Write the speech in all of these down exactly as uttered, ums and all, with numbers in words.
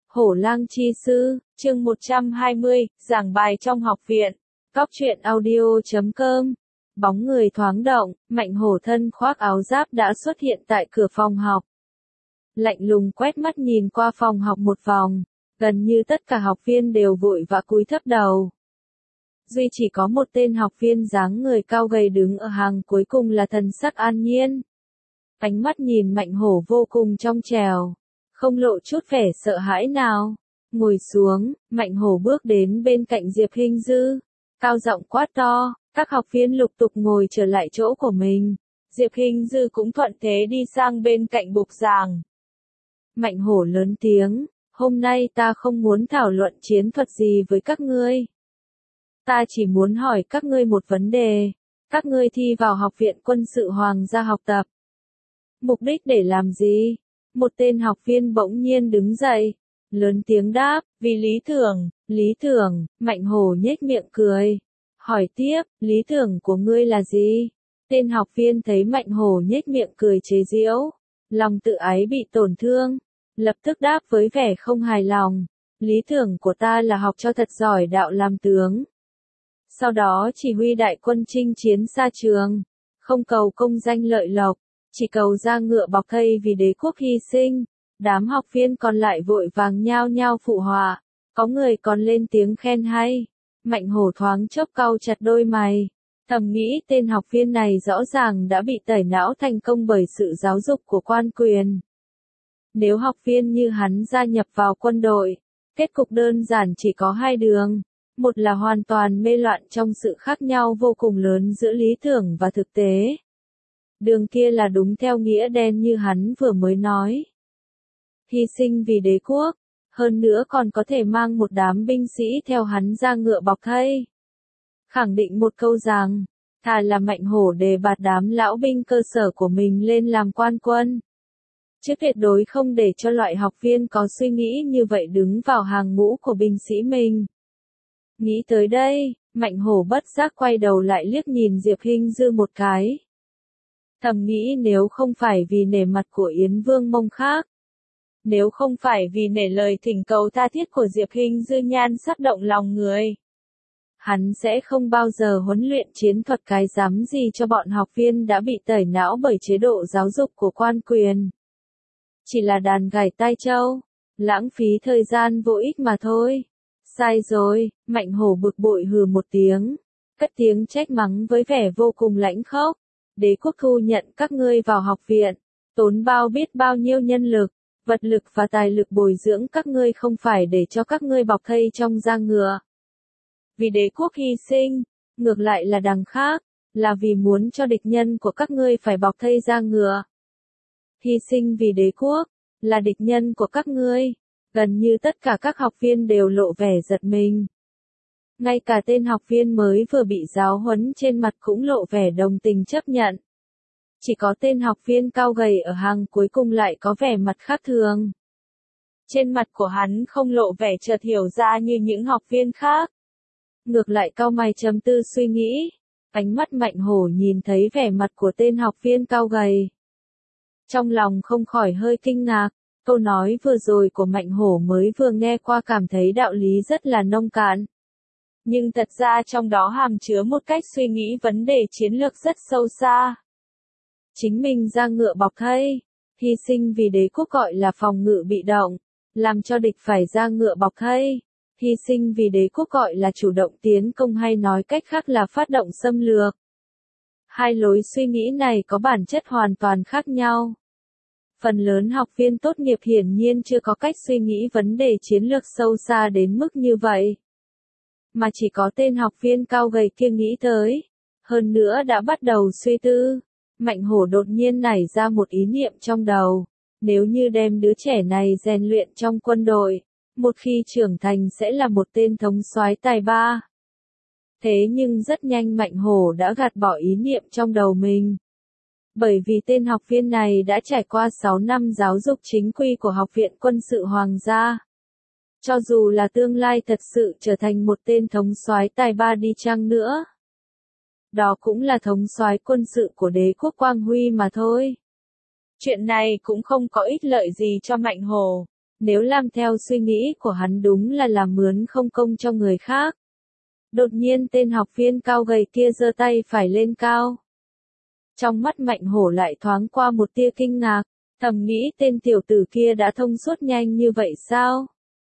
Hổ lang chi sư, chương một trăm hai mươi, giảng bài trong học viện. Cóc truyện audio chấm com. Bóng người thoáng động, Mạnh Hổ thân khoác áo giáp đã xuất hiện tại cửa phòng học. Lạnh lùng quét mắt nhìn qua phòng học một vòng, gần như tất cả học viên đều vội vã cúi thấp đầu. Duy chỉ có một tên học viên dáng người cao gầy đứng ở hàng cuối cùng là thần sắc an nhiên. Ánh mắt nhìn Mạnh Hổ vô cùng trong trẻo, không lộ chút vẻ sợ hãi nào. Ngồi xuống, Mạnh Hổ bước đến bên cạnh Diệp Hinh Dư, cao giọng quát to, các học viên lục tục ngồi trở lại chỗ của mình. Diệp Hinh Dư cũng thuận thế đi sang bên cạnh bục giảng. Mạnh Hổ lớn tiếng, hôm nay ta không muốn thảo luận chiến thuật gì với các ngươi. Ta chỉ muốn hỏi các ngươi một vấn đề, các ngươi thi vào học viện quân sự hoàng gia học tập. Mục đích để làm gì? Một tên học viên bỗng nhiên đứng dậy, lớn tiếng đáp, vì lý tưởng, lý tưởng. Mạnh Hổ nhếch miệng cười, hỏi tiếp, lý tưởng của ngươi là gì? Tên học viên thấy Mạnh Hổ nhếch miệng cười chế giễu, lòng tự ái bị tổn thương, lập tức đáp với vẻ không hài lòng, lý tưởng của ta là học cho thật giỏi đạo làm tướng. Sau đó chỉ huy đại quân chinh chiến xa trường, không cầu công danh lợi lộc, chỉ cầu ra ngựa bọc thây vì đế quốc hy sinh. Đám học viên còn lại vội vàng nhao nhao phụ họa, có người còn lên tiếng khen hay. Mạnh Hổ thoáng chốc cau chặt đôi mày, thầm nghĩ tên học viên này rõ ràng đã bị tẩy não thành công bởi sự giáo dục của quan quyền. Nếu học viên như hắn gia nhập vào quân đội, kết cục đơn giản chỉ có hai đường. Một là hoàn toàn mê loạn trong sự khác nhau vô cùng lớn giữa lý tưởng và thực tế. Đường kia là đúng theo nghĩa đen như hắn vừa mới nói. Hy sinh vì đế quốc, hơn nữa còn có thể mang một đám binh sĩ theo hắn ra ngựa bọc thây. Khẳng định một câu rằng, thà là Mạnh Hổ đề bạt đám lão binh cơ sở của mình lên làm quan quân. Chứ tuyệt đối không để cho loại học viên có suy nghĩ như vậy đứng vào hàng ngũ của binh sĩ mình. Nghĩ tới đây, Mạnh Hổ bất giác quay đầu lại liếc nhìn Diệp Hinh Dư một cái. Thầm nghĩ nếu không phải vì nể mặt của Yến Vương Mông Khác, nếu không phải vì nể lời thỉnh cầu tha thiết của Diệp Hinh Dư nhan sắc động lòng người, hắn sẽ không bao giờ huấn luyện chiến thuật cái rắm gì cho bọn học viên đã bị tẩy não bởi chế độ giáo dục của quan quyền. Chỉ là đàn gảy tai trâu, lãng phí thời gian vô ích mà thôi. Sai rồi, Mạnh Hổ bực bội hừ một tiếng, cất tiếng trách mắng với vẻ vô cùng lãnh khốc. Đế quốc thu nhận các ngươi vào học viện, tốn bao biết bao nhiêu nhân lực, vật lực và tài lực bồi dưỡng các ngươi không phải để cho các ngươi bọc thây trong da ngựa. Vì đế quốc hy sinh, ngược lại là đằng khác, là vì muốn cho địch nhân của các ngươi phải bọc thây da ngựa. Hy sinh vì đế quốc, là địch nhân của các ngươi. Gần như tất cả các học viên đều lộ vẻ giật mình. Ngay cả tên học viên mới vừa bị giáo huấn trên mặt cũng lộ vẻ đồng tình chấp nhận. Chỉ có tên học viên cao gầy ở hàng cuối cùng lại có vẻ mặt khác thường. Trên mặt của hắn không lộ vẻ chợt hiểu ra như những học viên khác. Ngược lại cau mày trầm tư suy nghĩ. Ánh mắt Mạnh Hổ nhìn thấy vẻ mặt của tên học viên cao gầy. Trong lòng không khỏi hơi kinh ngạc. Câu nói vừa rồi của Mạnh Hổ mới vừa nghe qua cảm thấy đạo lý rất là nông cạn. Nhưng thật ra trong đó hàm chứa một cách suy nghĩ vấn đề chiến lược rất sâu xa. Chính mình ra ngựa bọc thây, hy sinh vì đế quốc gọi là phòng ngự bị động, làm cho địch phải ra ngựa bọc thây, hy sinh vì đế quốc gọi là chủ động tiến công hay nói cách khác là phát động xâm lược. Hai lối suy nghĩ này có bản chất hoàn toàn khác nhau. Phần lớn học viên tốt nghiệp hiển nhiên chưa có cách suy nghĩ vấn đề chiến lược sâu xa đến mức như vậy. Mà chỉ có tên học viên cao gầy kia nghĩ tới. Hơn nữa đã bắt đầu suy tư. Mạnh Hổ đột nhiên nảy ra một ý niệm trong đầu. Nếu như đem đứa trẻ này rèn luyện trong quân đội, một khi trưởng thành sẽ là một tên thống soái tài ba. Thế nhưng rất nhanh Mạnh Hổ đã gạt bỏ ý niệm trong đầu mình. Bởi vì tên học viên này đã trải qua sáu năm giáo dục chính quy của Học viện Quân sự Hoàng gia. Cho dù là tương lai thật sự trở thành một tên thống soái tài ba đi chăng nữa, đó cũng là thống soái quân sự của đế quốc Quang Huy mà thôi. Chuyện này cũng không có ích lợi gì cho Mạnh Hổ. Nếu làm theo suy nghĩ của hắn đúng là làm mướn không công cho người khác. Đột nhiên tên học viên cao gầy kia giơ tay phải lên cao. Trong mắt Mạnh Hổ lại thoáng qua một tia kinh ngạc, thầm nghĩ tên tiểu tử kia đã thông suốt nhanh như vậy sao?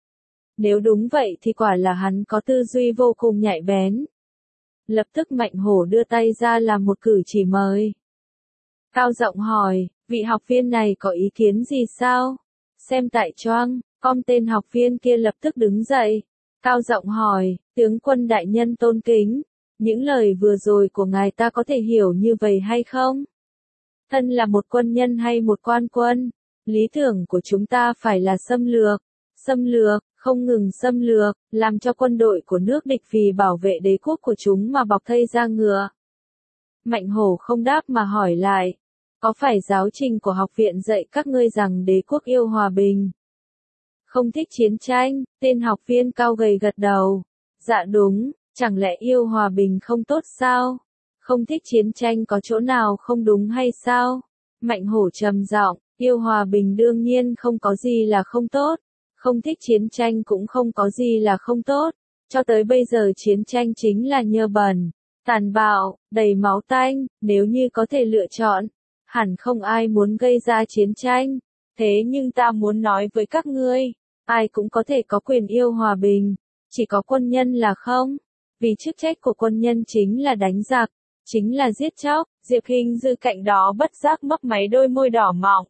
Nếu đúng vậy thì quả là hắn có tư duy vô cùng nhạy bén. Lập tức Mạnh Hổ đưa tay ra làm một cử chỉ mời. Cao giọng hỏi, vị học viên này có ý kiến gì sao? Xem tại choang, com tên học viên kia lập tức đứng dậy. Cao giọng hỏi, tướng quân đại nhân tôn kính, những lời vừa rồi của ngài ta có thể hiểu như vậy hay không? Thân là một quân nhân hay một quan quân, lý tưởng của chúng ta phải là xâm lược, xâm lược, không ngừng xâm lược, làm cho quân đội của nước địch vì bảo vệ đế quốc của chúng mà bọc thây ra ngựa. Mạnh Hổ không đáp mà hỏi lại, có phải giáo trình của học viện dạy các ngươi rằng đế quốc yêu hòa bình? Không thích chiến tranh, tên học viên cao gầy gật đầu. Dạ đúng, chẳng lẽ yêu hòa bình không tốt sao? Không thích chiến tranh có chỗ nào không đúng hay sao? Mạnh Hổ trầm giọng, yêu hòa bình đương nhiên không có gì là không tốt. Không thích chiến tranh cũng không có gì là không tốt. Cho tới bây giờ chiến tranh chính là nhơ bẩn, tàn bạo, đầy máu tanh, nếu như có thể lựa chọn. Hẳn không ai muốn gây ra chiến tranh. Thế nhưng ta muốn nói với các ngươi, ai cũng có thể có quyền yêu hòa bình, chỉ có quân nhân là không. Vì chức trách của quân nhân chính là đánh giặc, chính là giết chóc. Diệp Hinh Dư cạnh đó bất giác mấp máy đôi môi đỏ mọng.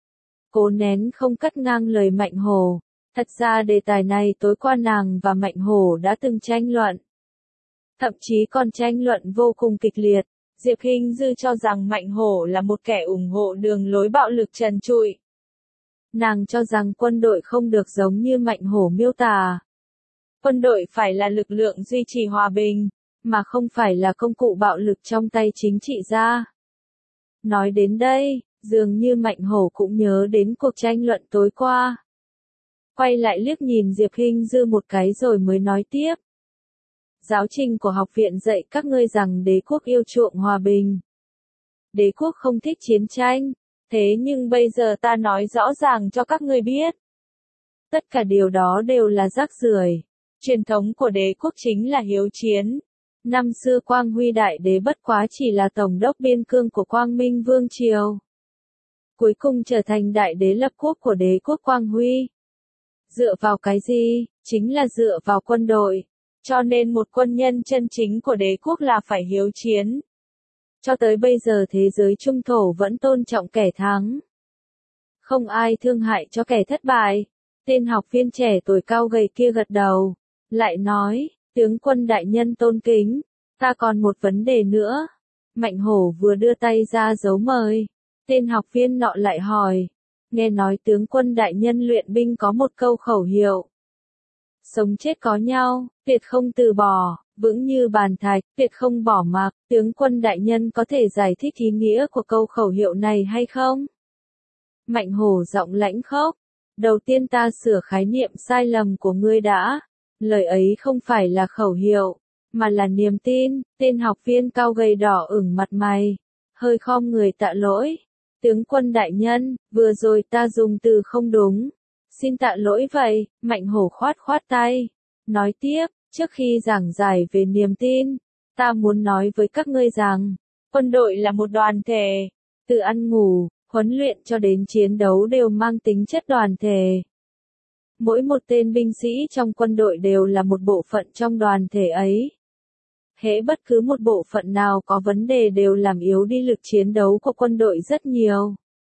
Cố nén không cắt ngang lời Mạnh Hổ. Thật ra đề tài này tối qua nàng và Mạnh Hổ đã từng tranh luận. Thậm chí còn tranh luận vô cùng kịch liệt. Diệp Hinh Dư cho rằng Mạnh Hổ là một kẻ ủng hộ đường lối bạo lực trần trụi. Nàng cho rằng quân đội không được giống như Mạnh Hổ miêu tả. Quân đội phải là lực lượng duy trì hòa bình, mà không phải là công cụ bạo lực trong tay chính trị gia. Nói đến đây, dường như Mạnh Hổ cũng nhớ đến cuộc tranh luận tối qua. Quay lại liếc nhìn Diệp Hinh Dư một cái rồi mới nói tiếp. Giáo trình của học viện dạy các ngươi rằng đế quốc yêu chuộng hòa bình. Đế quốc không thích chiến tranh, thế nhưng bây giờ ta nói rõ ràng cho các ngươi biết. Tất cả điều đó đều là rác rưởi. Truyền thống của đế quốc chính là hiếu chiến. Năm xưa Quang Huy Đại Đế bất quá chỉ là tổng đốc biên cương của Quang Minh Vương Triều. Cuối cùng trở thành đại đế lập quốc của đế quốc Quang Huy. Dựa vào cái gì? Chính là dựa vào quân đội. Cho nên một quân nhân chân chính của đế quốc là phải hiếu chiến. Cho tới bây giờ thế giới trung thổ vẫn tôn trọng kẻ thắng. Không ai thương hại cho kẻ thất bại. Tên học viên trẻ tuổi cao gầy kia gật đầu. Lại nói, tướng quân đại nhân tôn kính, ta còn một vấn đề nữa. Mạnh Hổ vừa đưa tay ra dấu mời. Tên học viên nọ lại hỏi. Nghe nói tướng quân đại nhân luyện binh có một câu khẩu hiệu. Sống chết có nhau, tuyệt không từ bỏ, vững như bàn thạch, tuyệt không bỏ mặc. Tướng quân đại nhân có thể giải thích ý nghĩa của câu khẩu hiệu này hay không? Mạnh Hổ giọng lãnh khốc. Đầu tiên ta sửa khái niệm sai lầm của ngươi đã. Lời ấy không phải là khẩu hiệu, mà là niềm tin. Tên học viên cao gầy đỏ ửng mặt mày, hơi khom người tạ lỗi. Tướng quân đại nhân, vừa rồi ta dùng từ không đúng. Xin tạ lỗi vậy. Mạnh Hổ khoát khoát tay. Nói tiếp, trước khi giảng giải về niềm tin, ta muốn nói với các ngươi rằng, quân đội là một đoàn thể. Từ ăn ngủ, huấn luyện cho đến chiến đấu đều mang tính chất đoàn thể. Mỗi một tên binh sĩ trong quân đội đều là một bộ phận trong đoàn thể ấy. Hễ bất cứ một bộ phận nào có vấn đề đều làm yếu đi lực chiến đấu của quân đội rất nhiều.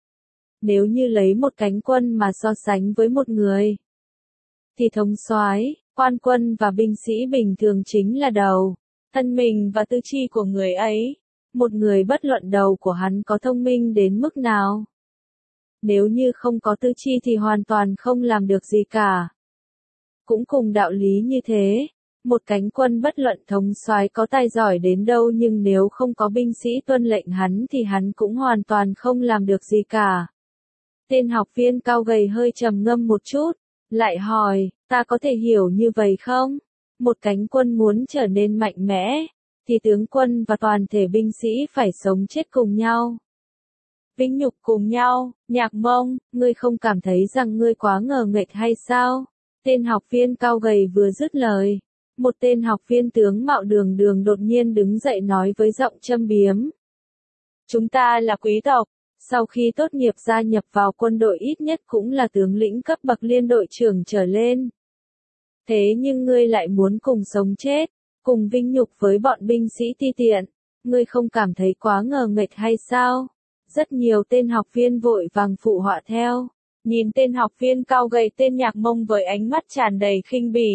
Nếu như lấy một cánh quân mà so sánh với một người, thì thống soái, quan quân và binh sĩ bình thường chính là đầu, thân mình và tư chi của người ấy. Một người bất luận đầu của hắn có thông minh đến mức nào. Nếu như không có tư chi thì hoàn toàn không làm được gì cả. Cũng cùng đạo lý như thế, một cánh quân bất luận thống soái có tài giỏi đến đâu nhưng nếu không có binh sĩ tuân lệnh hắn thì hắn cũng hoàn toàn không làm được gì cả. Tên học viên cao gầy hơi trầm ngâm một chút, lại hỏi, ta có thể hiểu như vậy không? Một cánh quân muốn trở nên mạnh mẽ, thì tướng quân và toàn thể binh sĩ phải sống chết cùng nhau. Vĩnh Nhục cùng nhau, Nhạc Mông, ngươi không cảm thấy rằng ngươi quá ngờ nghệch hay sao? Tên học viên cao gầy vừa dứt lời. Một tên học viên tướng mạo đường đường đột nhiên đứng dậy nói với giọng châm biếm. Chúng ta là quý tộc, sau khi tốt nghiệp gia nhập vào quân đội ít nhất cũng là tướng lĩnh cấp bậc liên đội trưởng trở lên. Thế nhưng ngươi lại muốn cùng sống chết, cùng vinh nhục với bọn binh sĩ ti tiện, ngươi không cảm thấy quá ngờ nghệch hay sao? Rất nhiều tên học viên vội vàng phụ họa theo, nhìn tên học viên cao gầy tên Nhạc Mông với ánh mắt tràn đầy khinh bỉ.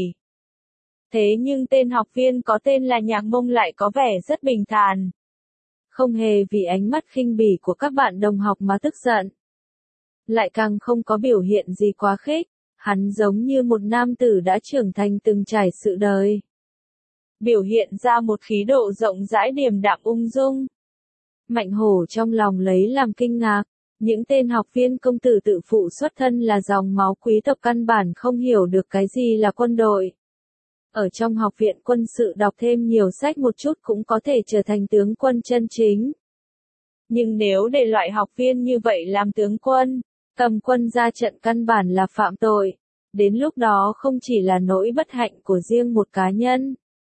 Thế nhưng tên học viên có tên là Nhạc Mông lại có vẻ rất bình thản. Không hề vì ánh mắt khinh bỉ của các bạn đồng học mà tức giận. Lại càng không có biểu hiện gì quá khích, hắn giống như một nam tử đã trưởng thành từng trải sự đời. Biểu hiện ra một khí độ rộng rãi điềm đạm ung dung. Mạnh Hổ trong lòng lấy làm kinh ngạc, những tên học viên công tử tự phụ xuất thân là dòng máu quý tộc căn bản không hiểu được cái gì là quân đội. Ở trong học viện quân sự đọc thêm nhiều sách một chút cũng có thể trở thành tướng quân chân chính. Nhưng nếu để loại học viên như vậy làm tướng quân, cầm quân ra trận căn bản là phạm tội. Đến lúc đó không chỉ là nỗi bất hạnh của riêng một cá nhân,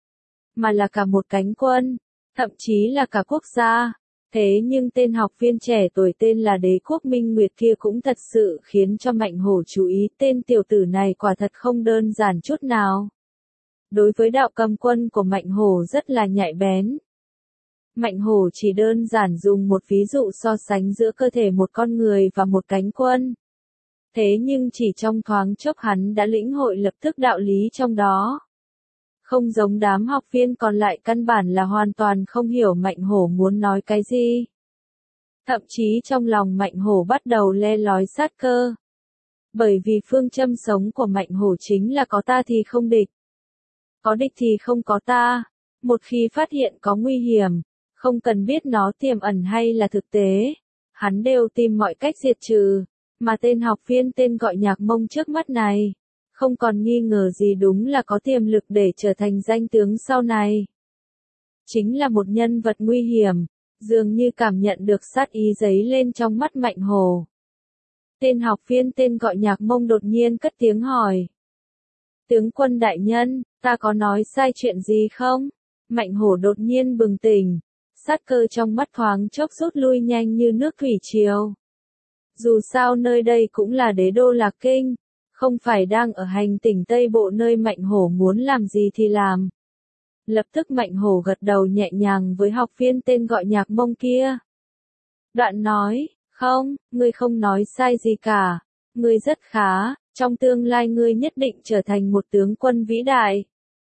mà là cả một cánh quân, thậm chí là cả quốc gia. Thế nhưng tên học viên trẻ tuổi tên là Đế Quốc Minh Nguyệt kia cũng thật sự khiến cho Mạnh Hổ chú ý, tên tiểu tử này quả thật không đơn giản chút nào. Đối với đạo cầm quân của Mạnh Hổ rất là nhạy bén. Mạnh Hổ chỉ đơn giản dùng một ví dụ so sánh giữa cơ thể một con người và một cánh quân. Thế nhưng chỉ trong thoáng chốc hắn đã lĩnh hội lập tức đạo lý trong đó. Không giống đám học viên còn lại căn bản là hoàn toàn không hiểu Mạnh Hổ muốn nói cái gì. Thậm chí trong lòng Mạnh Hổ bắt đầu le lói sát cơ. Bởi vì phương châm sống của Mạnh Hổ chính là có ta thì không địch. Có địch thì không có ta. Một khi phát hiện có nguy hiểm, không cần biết nó tiềm ẩn hay là thực tế, hắn đều tìm mọi cách diệt trừ. Mà tên học viên tên gọi Nhạc Mông trước mắt này, không còn nghi ngờ gì đúng là có tiềm lực để trở thành danh tướng sau này. Chính là một nhân vật nguy hiểm, dường như cảm nhận được sát ý dấy lên trong mắt Mạnh Hổ. Tên học viên tên gọi Nhạc Mông đột nhiên cất tiếng hỏi. Tướng quân đại nhân, ta có nói sai chuyện gì không? Mạnh Hổ đột nhiên bừng tỉnh, sát cơ trong mắt thoáng chốc rút lui nhanh như nước thủy triều. Dù sao nơi đây cũng là đế đô Lạc Kinh, không phải đang ở hành tỉnh Tây Bộ nơi Mạnh Hổ muốn làm gì thì làm. Lập tức Mạnh Hổ gật đầu nhẹ nhàng với học viên tên gọi Nhạc Mông kia. Đoạn nói, không, ngươi không nói sai gì cả, ngươi rất khá, trong tương lai ngươi nhất định trở thành một tướng quân vĩ đại.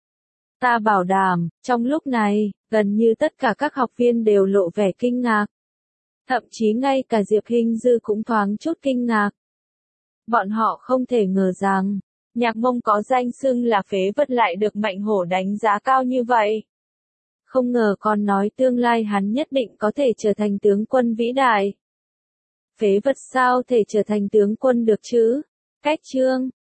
Ta bảo đảm, trong lúc này, gần như tất cả các học viên đều lộ vẻ kinh ngạc. Thậm chí ngay cả Diệp Hinh Dư cũng thoáng chút kinh ngạc. Bọn họ không thể ngờ rằng, Nhạc Mông có danh xưng là phế vật lại được Mạnh Hổ đánh giá cao như vậy. Không ngờ còn nói tương lai hắn nhất định có thể trở thành tướng quân vĩ đại. Phế vật sao thể trở thành tướng quân được chứ? Cách chương